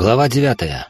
Глава 9.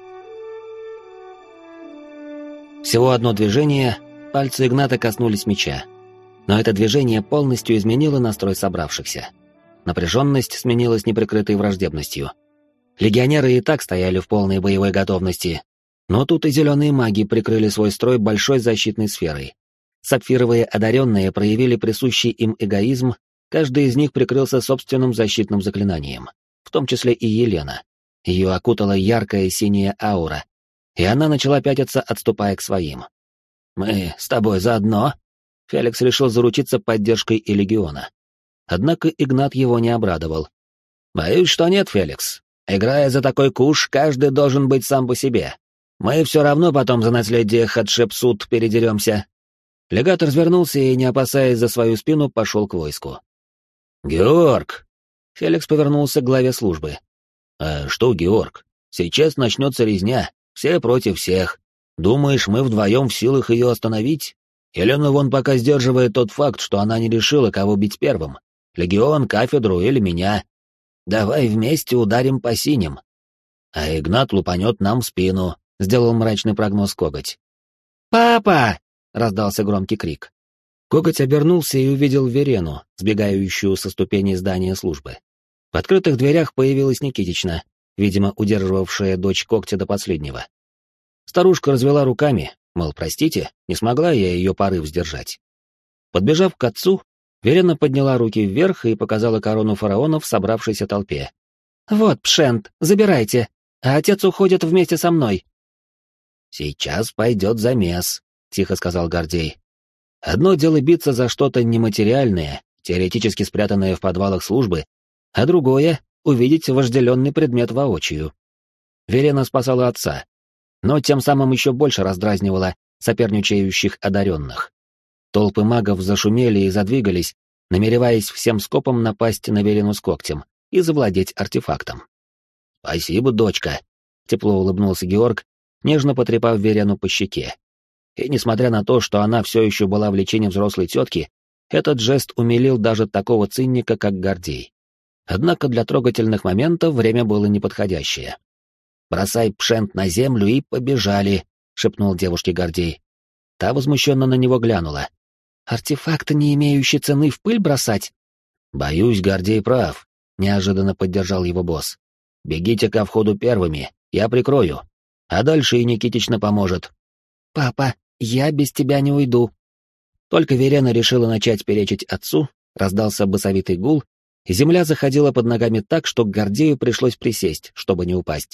Всего одно движение, пальцы Игната коснулись меча. Но это движение полностью изменило настрой собравшихся. Напряженность сменилась неприкрытой враждебностью. Легионеры и так стояли в полной боевой готовности, но тут и зеленые маги прикрыли свой строй большой защитной сферой. Сапфировые одаренные проявили присущий им эгоизм, каждый из них прикрылся собственным защитным заклинанием, в том числе и Елена. Ее окутала яркая синяя аура, и она начала пятиться, отступая к своим. «Мы с тобой заодно?» Феликс решил заручиться поддержкой и легиона. Однако Игнат его не обрадовал. «Боюсь, что нет, Феликс. Играя за такой куш, каждый должен быть сам по себе. Мы все равно потом за наследие Хатшепсут передеремся». Легат развернулся и, не опасаясь за свою спину, пошел к войску. «Георг!» Феликс повернулся к главе службы. «А что, Георг? Сейчас начнется резня, все против всех. Думаешь, мы вдвоем в силах ее остановить? Елена вон пока сдерживает тот факт, что она не решила, кого бить первым. Легион, кафедру или меня. Давай вместе ударим по синим. А Игнат лупанет нам в спину», — сделал мрачный прогноз Коготь. «Папа!» — раздался громкий крик. Коготь обернулся и увидел Верену, сбегающую со ступеней здания службы. В открытых дверях появилась Никитична, видимо, удерживавшая дочь Когтя до последнего. Старушка развела руками, мол, простите, не смогла я ее порыв сдержать. Подбежав к отцу, Верена подняла руки вверх и показала корону фараона в собравшейся толпе. «Вот, Пшент, забирайте, а отец уходит вместе со мной». «Сейчас пойдет замес», — тихо сказал Гордей. «Одно дело биться за что-то нематериальное, теоретически спрятанное в подвалах службы, а другое — увидеть вожделенный предмет воочию». Верена спасала отца, но тем самым еще больше раздразнивала соперничающих одаренных. Толпы магов зашумели и задвигались, намереваясь всем скопом напасть на Верену с когтем и завладеть артефактом. «Спасибо, дочка», — тепло улыбнулся Георг, нежно потрепав Верену по щеке. И несмотря на то, что она все еще была в лечении взрослой тетки, этот жест умилил даже такого цинника, как Гордей. Однако для трогательных моментов время было неподходящее. «Бросай Пшент на землю и побежали», — шепнул девушке Гордей. Та возмущенно на него глянула. «Артефакты, не имеющие цены, в пыль бросать?» «Боюсь, Гордей прав», — неожиданно поддержал его босс. «Бегите ко входу первыми, я прикрою. А дальше и Никитична поможет». «Папа, я без тебя не уйду». Только Верена решила начать перечить отцу, раздался басовитый гул, и земля заходила под ногами так, что Гордею пришлось присесть, чтобы не упасть.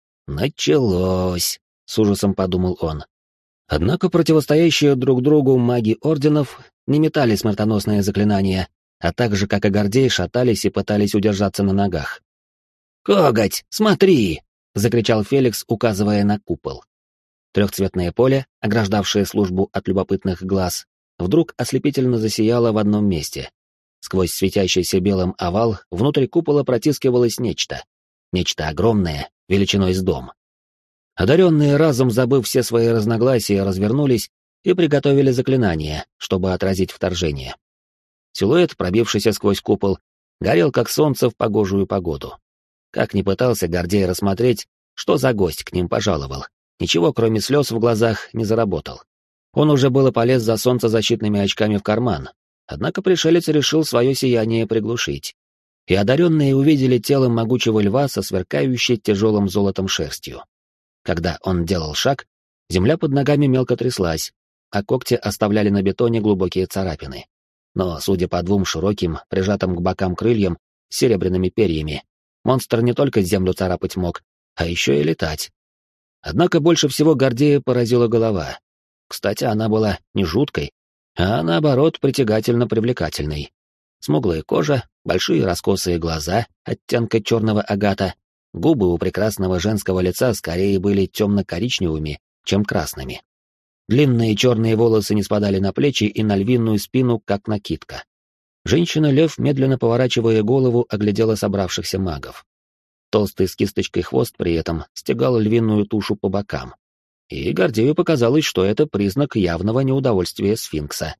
«Началось», — с ужасом подумал он. Однако противостоящие друг другу маги орденов не метали смертоносные заклинания, а так же, как и Гордей, шатались и пытались удержаться на ногах. «Коготь, смотри!» — закричал Феликс, указывая на купол. Трехцветное поле, ограждавшее службу от любопытных глаз, вдруг ослепительно засияло в одном месте. Сквозь светящийся белым овал внутрь купола протискивалось нечто. Нечто огромное, величиной с дом. Одаренные, разом забыв все свои разногласия, развернулись и приготовили заклинание, чтобы отразить вторжение. Силуэт, пробившийся сквозь купол, горел как солнце в погожую погоду. Как ни пытался Гордей рассмотреть, что за гость к ним пожаловал, ничего, кроме слез в глазах, не заработал. Он уже было полез за солнцезащитными очками в карман, однако пришелец решил свое сияние приглушить. И одаренные увидели тело могучего льва со сверкающей тяжелым золотом шерстью. Когда он делал шаг, земля под ногами мелко тряслась, а когти оставляли на бетоне глубокие царапины. Но, судя по двум широким, прижатым к бокам крыльям, с серебряными перьями, монстр не только землю царапать мог, а еще и летать. Однако больше всего Гордея поразила голова. Кстати, она была не жуткой, а наоборот притягательно привлекательной. Смуглая кожа, большие раскосые глаза оттенка черного агата, губы у прекрасного женского лица скорее были темно-коричневыми, чем красными. Длинные черные волосы не спадали на плечи и на львиную спину, как накидка. Женщина-лев, медленно поворачивая голову, оглядела собравшихся магов. Толстый с кисточкой хвост при этом стегал львиную тушу по бокам. И Гордею показалось, что это признак явного неудовольствия сфинкса.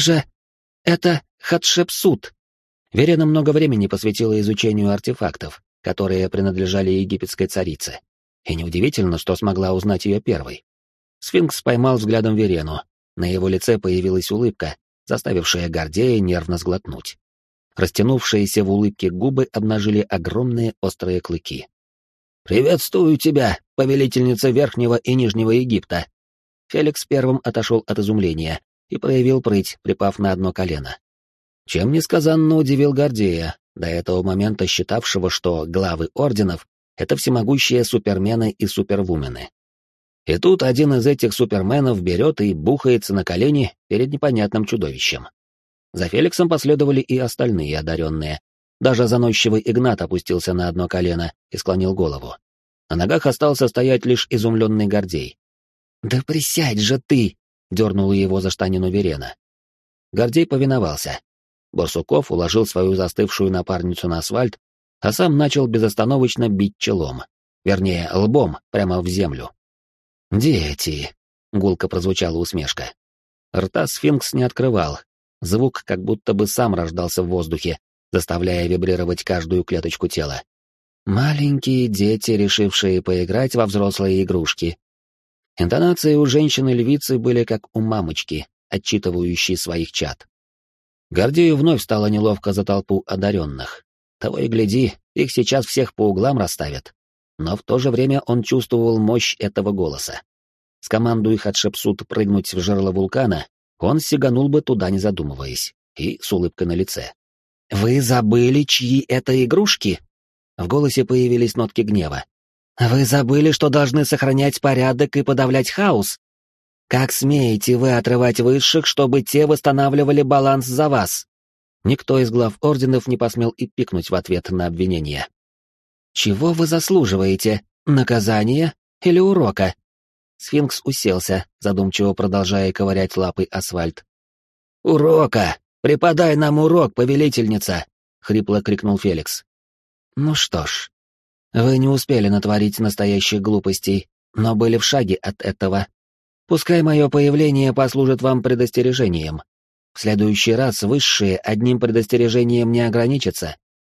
«Это Хатшепсут!» Верена много времени посвятила изучению артефактов, которые принадлежали египетской царице. И неудивительно, что смогла узнать ее первой. Сфинкс поймал взглядом Верену. На его лице появилась улыбка, заставившая Гордея нервно сглотнуть. Растянувшиеся в улыбке губы обнажили огромные острые клыки. «Приветствую тебя, повелительница Верхнего и Нижнего Египта!» Феликс первым отошел от изумления и проявил прыть, припав на одно колено. Чем несказанно удивил Гордея, до этого момента считавшего, что главы орденов — это всемогущие супермены и супервумены. И тут один из этих суперменов берет и бухается на колени перед непонятным чудовищем. За Феликсом последовали и остальные одаренные. Даже заносчивый Игнат опустился на одно колено и склонил голову. На ногах остался стоять лишь изумленный Гордей. «Да присядь же ты!» — дернула его за штанину Верена. Гордей повиновался. Барсуков уложил свою застывшую напарницу на асфальт, а сам начал безостановочно бить челом. Вернее, лбом, прямо в землю. «Дети!» — гулко прозвучала усмешка. Рта сфинкс не открывал. Звук как будто бы сам рождался в воздухе, заставляя вибрировать каждую клеточку тела. «Маленькие дети, решившие поиграть во взрослые игрушки». Интонации у женщины-львицы были как у мамочки, отчитывающей своих чад. Гордею вновь стало неловко за толпу одаренных. Того и гляди, их сейчас всех по углам расставят. Но в то же время он чувствовал мощь этого голоса. Скомандуй Хатшепсут прыгнуть в жерло вулкана, он сиганул бы туда, не задумываясь, и с улыбкой на лице. «Вы забыли, чьи это игрушки?» В голосе появились нотки гнева. «Вы забыли, что должны сохранять порядок и подавлять хаос? Как смеете вы отрывать высших, чтобы те восстанавливали баланс за вас?» Никто из глав орденов не посмел и пикнуть в ответ на обвинение. «Чего вы заслуживаете? Наказания или урока?» Сфинкс уселся, задумчиво продолжая ковырять лапой асфальт. «Урока! Преподай нам урок, повелительница!» — хрипло крикнул Феликс. «Ну что ж, вы не успели натворить настоящих глупостей, но были в шаге от этого. Пускай мое появление послужит вам предостережением. В следующий раз высшие одним предостережением не ограничатся.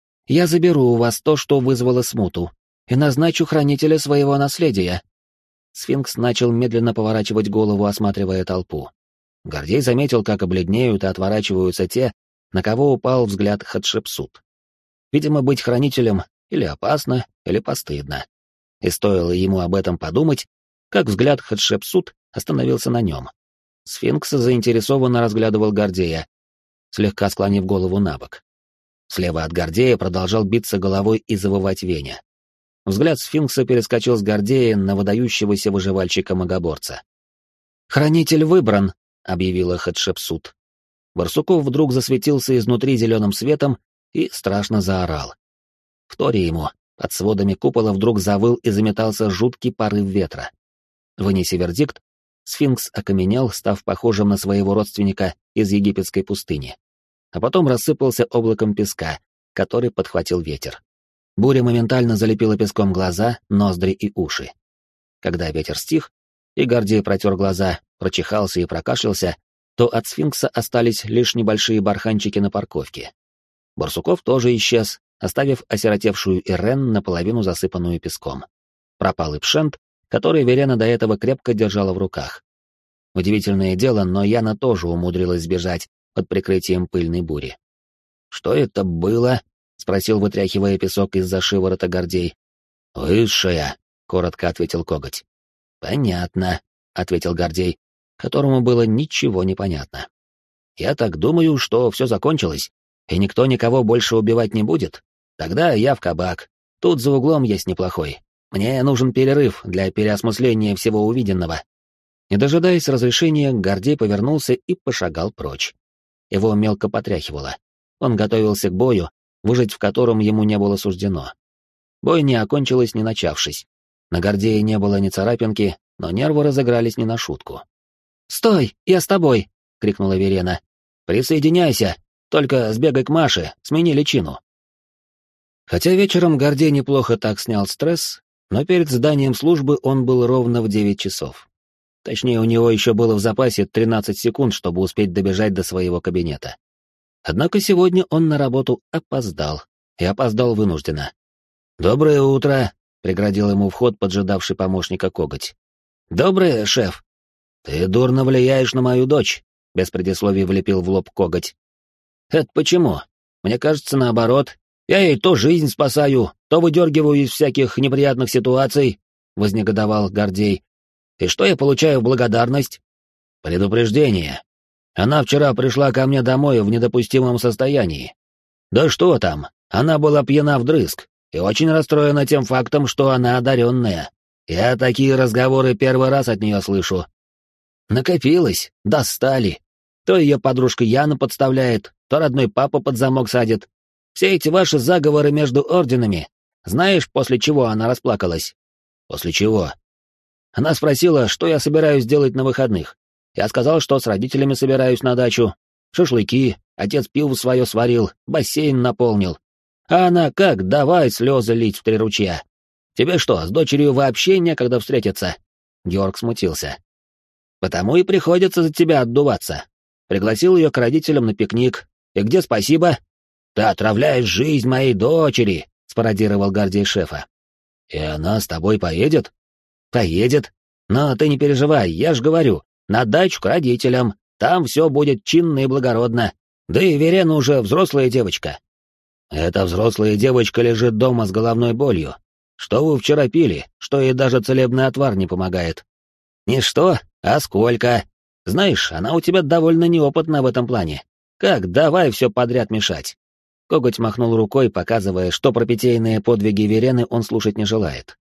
Я заберу у вас то, что вызвало смуту, и назначу хранителя своего наследия». Сфинкс начал медленно поворачивать голову, осматривая толпу. Гордей заметил, как обледнеют и отворачиваются те, на кого упал взгляд Хатшепсут. Видимо, быть хранителем или опасно, или постыдно. И стоило ему об этом подумать, как взгляд Хатшепсут остановился на нем. Сфинкс заинтересованно разглядывал Гордея, слегка склонив голову на бок. Слева от Гордея продолжал биться головой и завывать Веня. Взгляд сфинкса перескочил с Гордея на выдающегося выживальщика-магоборца. «Хранитель выбран», — объявила Хатшепсут. Барсуков вдруг засветился изнутри зеленым светом и страшно заорал. Вторя ему, под сводами купола вдруг завыл и заметался жуткий порыв ветра. Вынеся вердикт, сфинкс окаменел, став похожим на своего родственника из египетской пустыни. А потом рассыпался облаком песка, который подхватил ветер. Буря моментально залепила песком глаза, ноздри и уши. Когда ветер стих, и Гордей протер глаза, прочихался и прокашлялся, то от сфинкса остались лишь небольшие барханчики на парковке. Барсуков тоже исчез, оставив осиротевшую Ирен наполовину засыпанную песком. Пропал и Пшент, который Верена до этого крепко держала в руках. Удивительное дело, но Яна тоже умудрилась сбежать под прикрытием пыльной бури. «Что это было?» — спросил, вытряхивая песок из-за шиворота Гордей. «Высшая», — коротко ответил Коготь. «Понятно», — ответил Гордей, которому было ничего не понятно. «Я так думаю, что все закончилось, и никто никого больше убивать не будет. Тогда я в кабак. Тут за углом есть неплохой. Мне нужен перерыв для переосмысления всего увиденного». Не дожидаясь разрешения, Гордей повернулся и пошагал прочь. Его мелко потряхивало. Он готовился к бою, выжить в котором ему не было суждено. Бой не окончилось, не начавшись. На Гордее не было ни царапинки, но нервы разыгрались не на шутку. «Стой, я с тобой!» — крикнула Верена. «Присоединяйся, только сбегай к Маше, смени личину». Хотя вечером Гордей неплохо так снял стресс, но перед зданием службы он был ровно в 9 часов. Точнее, у него еще было в запасе 13 секунд, чтобы успеть добежать до своего кабинета. Однако сегодня он на работу опоздал, и опоздал вынужденно. «Доброе утро», — преградил ему вход поджидавший помощника Коготь. «Доброе, шеф». «Ты дурно влияешь на мою дочь», — без предисловий влепил в лоб Коготь. «Это почему? Мне кажется, наоборот. Я ей то жизнь спасаю, то выдергиваю из всяких неприятных ситуаций», — вознегодовал Гордей. «И что я получаю в благодарность?» «Предупреждение. Она вчера пришла ко мне домой в недопустимом состоянии. Да что там, она была пьяна вдрызг и очень расстроена тем фактом, что она одаренная. Я такие разговоры первый раз от нее слышу. Накопилось, достали. То ее подружка Яна подставляет, то родной папа под замок садит. Все эти ваши заговоры между орденами. Знаешь, после чего она расплакалась?» «После чего?» Она спросила, что я собираюсь делать на выходных. Я сказал, что с родителями собираюсь на дачу. Шашлыки, отец пиво свое сварил, бассейн наполнил. А она как, давай слезы лить в 3 ручья. Тебе что, с дочерью вообще некогда встретиться?» Георг смутился. «Потому и приходится за тебя отдуваться. Пригласил ее к родителям на пикник. И где спасибо?» «Ты отравляешь жизнь моей дочери», — спародировал Гордей шефа. «И она с тобой поедет?» «Поедет. Но ты не переживай, я ж говорю, на дачу к родителям, там все будет чинно и благородно. Да и Верена уже взрослая девочка». «Эта взрослая девочка лежит дома с головной болью. Что вы вчера пили, что ей даже целебный отвар не помогает?» «Не что, а сколько. Знаешь, она у тебя довольно неопытна в этом плане. Как давай все подряд мешать?» Коготь махнул рукой, показывая, что про питейные подвиги Верены он слушать не желает.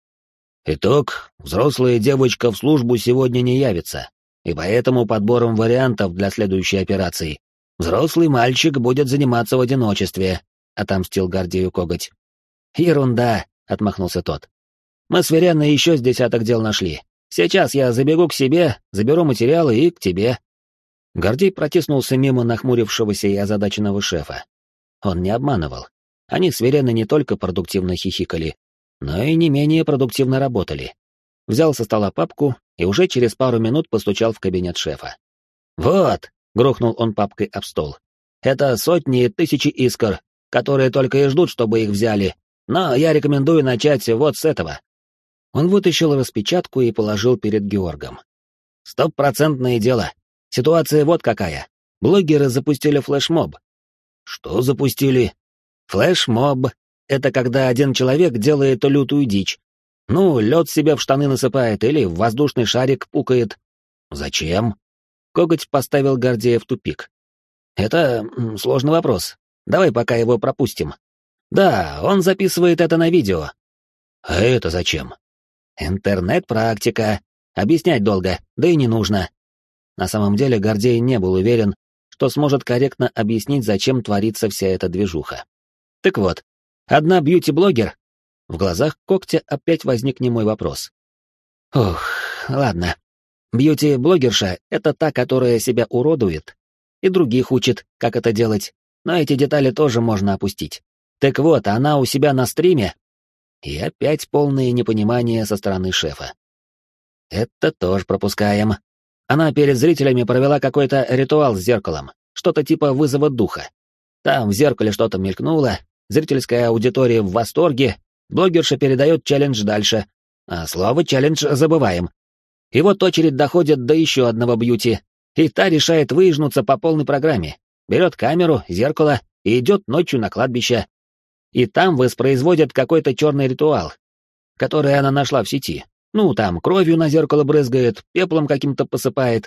«Итог, взрослая девочка в службу сегодня не явится, и поэтому подбором вариантов для следующей операции взрослый мальчик будет заниматься в одиночестве», — отомстил Гордею Коготь. «Ерунда», — отмахнулся тот. «Мы с Вереной еще с десяток дел нашли. Сейчас я забегу к себе, заберу материалы и к тебе». Гордей протиснулся мимо нахмурившегося и озадаченного шефа. Он не обманывал. Они с Вереной не только продуктивно хихикали, но и не менее продуктивно работали. Взял со стола папку и уже через пару минут постучал в кабинет шефа. «Вот», — грохнул он папкой об стол, — «это сотни и тысячи искр, которые только и ждут, чтобы их взяли, но я рекомендую начать вот с этого». Он вытащил распечатку и положил перед Георгом. «Стопроцентное дело. Ситуация вот какая. Блогеры запустили флешмоб». «Что запустили?» «Флешмоб. Это когда один человек делает лютую дичь. Ну, лед себе в штаны насыпает или в воздушный шарик пукает». «Зачем?» Коготь поставил Гордея в тупик. «Это сложный вопрос. Давай пока его пропустим. Да, он записывает это на видео». «А это зачем?» «Интернет-практика. Объяснять долго, да и не нужно». На самом деле Гордей не был уверен, что сможет корректно объяснить, зачем творится вся эта движуха. Так вот, одна бьюти-блогер... В глазах Когтя опять возник немой вопрос. Ох, ладно. Бьюти-блогерша — это та, которая себя уродует и других учит, как это делать, но эти детали тоже можно опустить. Так вот, она у себя на стриме... И опять полное непонимание со стороны шефа. Это тоже пропускаем. Она перед зрителями провела какой-то ритуал с зеркалом, что-то типа вызова духа. Там в зеркале что-то мелькнуло, зрительская аудитория в восторге, блогерша передает челлендж дальше, а слово «челлендж» забываем. И вот очередь доходит до еще одного бьюти, и та решает выжнуться по полной программе, берет камеру, зеркало и идет ночью на кладбище. И там воспроизводят какой-то черный ритуал, который она нашла в сети. Ну, там кровью на зеркало брызгает, пеплом каким-то посыпает.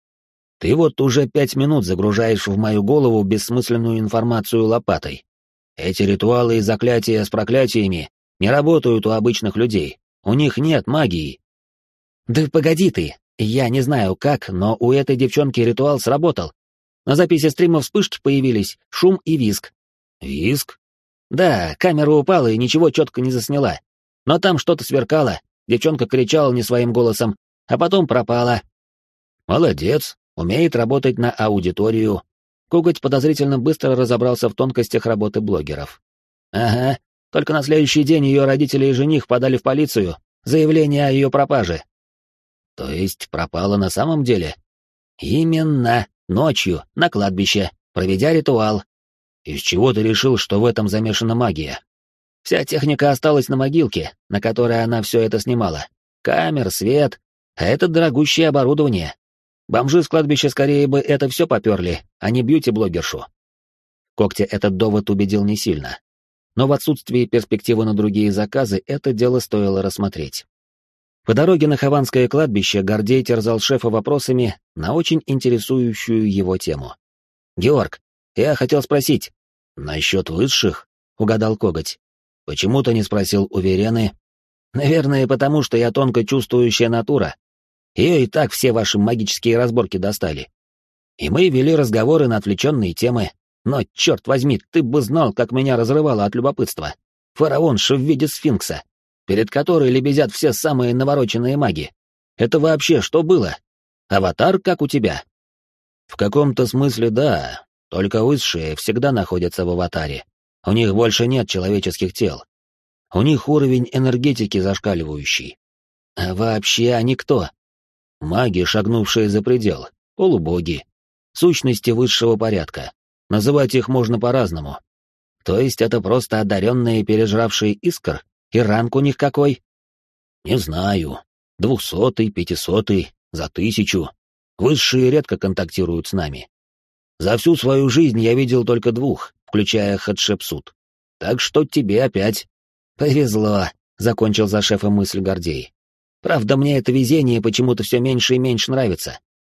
Ты вот уже 5 минут загружаешь в мою голову бессмысленную информацию лопатой. Эти ритуалы и заклятия с проклятиями не работают у обычных людей. У них нет магии. Да погоди ты, я не знаю как, но у этой девчонки ритуал сработал. На записи стрима вспышки появились, шум и визг. Визг? Да, камера упала и ничего четко не засняла. Но там что-то сверкало, девчонка кричала не своим голосом, а потом пропала. Молодец, умеет работать на аудиторию. Коготь подозрительно быстро разобрался в тонкостях работы блогеров. Ага, только на следующий день ее родители и жених подали в полицию заявление о ее пропаже. То есть пропала на самом деле? Именно, ночью, на кладбище, проведя ритуал. Из чего ты решил, что в этом замешана магия? Вся техника осталась на могилке, на которой она все это снимала. Камер, свет, а это дорогущее оборудование. Бомжи с кладбища скорее бы это все поперли, а не бьюти-блогершу. Когтя этот довод убедил не сильно. Но в отсутствии перспективы на другие заказы это дело стоило рассмотреть. По дороге на Хованское кладбище Гордей терзал шефа вопросами на очень интересующую его тему. «Георг, я хотел спросить». «Насчет высших?» — угадал Коготь. «Почему ты не спросил у Верены?» «Наверное, потому что я тонко чувствующая натура. Ее и так все ваши магические разборки достали. И мы вели разговоры на отвлеченные темы. Но, черт возьми, ты бы знал, как меня разрывало от любопытства. Фараонша в виде сфинкса, перед которой лебезят все самые навороченные маги. Это вообще что было? Аватар, как у тебя?» «В каком-то смысле да, только высшие всегда находятся в аватаре. У них больше нет человеческих тел. У них уровень энергетики зашкаливающий. А вообще они кто? Маги, шагнувшие за предел, полубоги, сущности высшего порядка. Называть их можно по-разному. То есть это просто одаренные, пережравшие искр, и ранг у них какой? Не знаю. 200-й, 500-й, за 1000. Высшие редко контактируют с нами. За всю свою жизнь я видел только 2, включая Хатшепсут. Так что тебе опять. Повезло, закончил за шефа мысль Гордей. Правда, мне это везение почему-то все меньше и меньше нравится.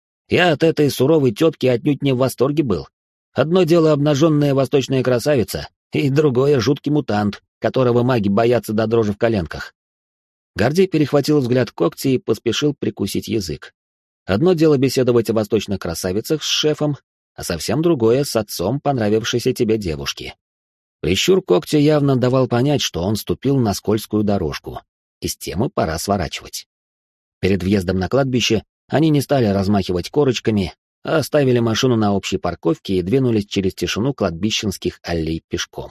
Я от этой суровой тетки отнюдь не в восторге был. Одно дело обнаженная восточная красавица, и другое — жуткий мутант, которого маги боятся до дрожи в коленках. Гордей перехватил взгляд Когти и поспешил прикусить язык. Одно дело беседовать о восточных красавицах с шефом, а совсем другое — с отцом понравившейся тебе девушки. Прищур Когтя явно давал понять, что он ступил на скользкую дорожку, и с темы пора сворачивать. Перед въездом на кладбище они не стали размахивать корочками, а оставили машину на общей парковке и двинулись через тишину кладбищенских аллей пешком.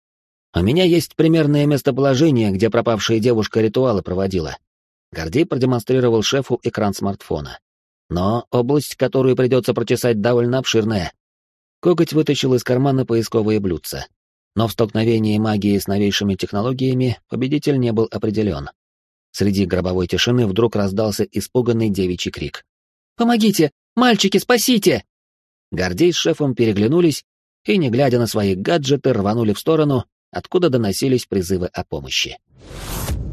«У меня есть примерное местоположение, где пропавшая девушка ритуалы проводила». Гордей продемонстрировал шефу экран смартфона. «Но область, которую придется прочесать, довольно обширная». Коготь вытащил из кармана поисковые блюдца. Но в столкновении магии с новейшими технологиями победитель не был определен. Среди гробовой тишины вдруг раздался испуганный девичий крик. «Помогите! Мальчики, спасите!» Гордей с шефом переглянулись и, не глядя на свои гаджеты, рванули в сторону, откуда доносились призывы о помощи.